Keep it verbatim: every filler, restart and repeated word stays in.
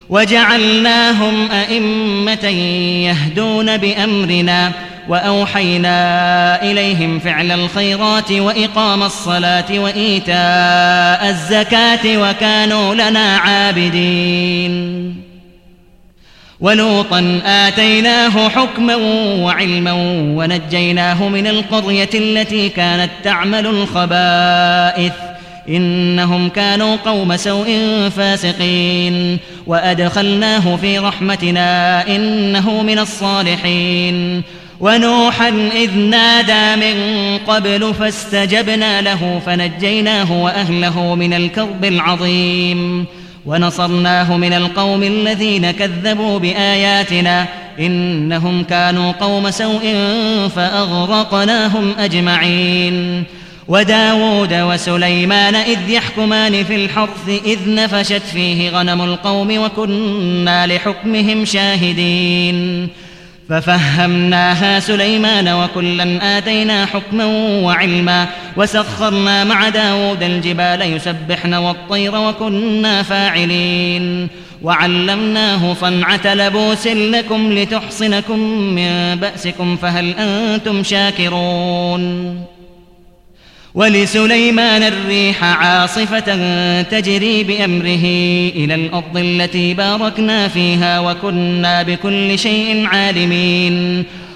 وجعلناهم أئمة يهدون بأمرنا وأوحينا إليهم فعل الخيرات وإقام الصلاة وإيتاء الزكاة وكانوا لنا عابدين. ولوطا آتيناه حكما وعلما ونجيناه من القرية التي كانت تعمل الخبائث إنهم كانوا قوم سوء فاسقين وأدخلناه في رحمتنا إنه من الصالحين. ونوحا إذ نادى من قبل فاستجبنا له فنجيناه وأهله من الكرب العظيم ونصرناه من القوم الذين كذبوا بآياتنا إنهم كانوا قوم سوء فأغرقناهم أجمعين. وداود وسليمان إذ يحكمان في الحرث إذ نفشت فيه غنم القوم وكنا لحكمهم شاهدين ففهمناها سليمان وكلا آتينا حكما وعلما وسخرنا مع داود الجبال يسبحن والطير وكنا فاعلين. وعلمناه صنعة لبوس لكم لتحصنكم من بأسكم فهل أنتم شاكرون. ولسليمان الريح عاصفة تجري بأمره إلى الأرض التي باركنا فيها وكنا بكل شيء عالمين.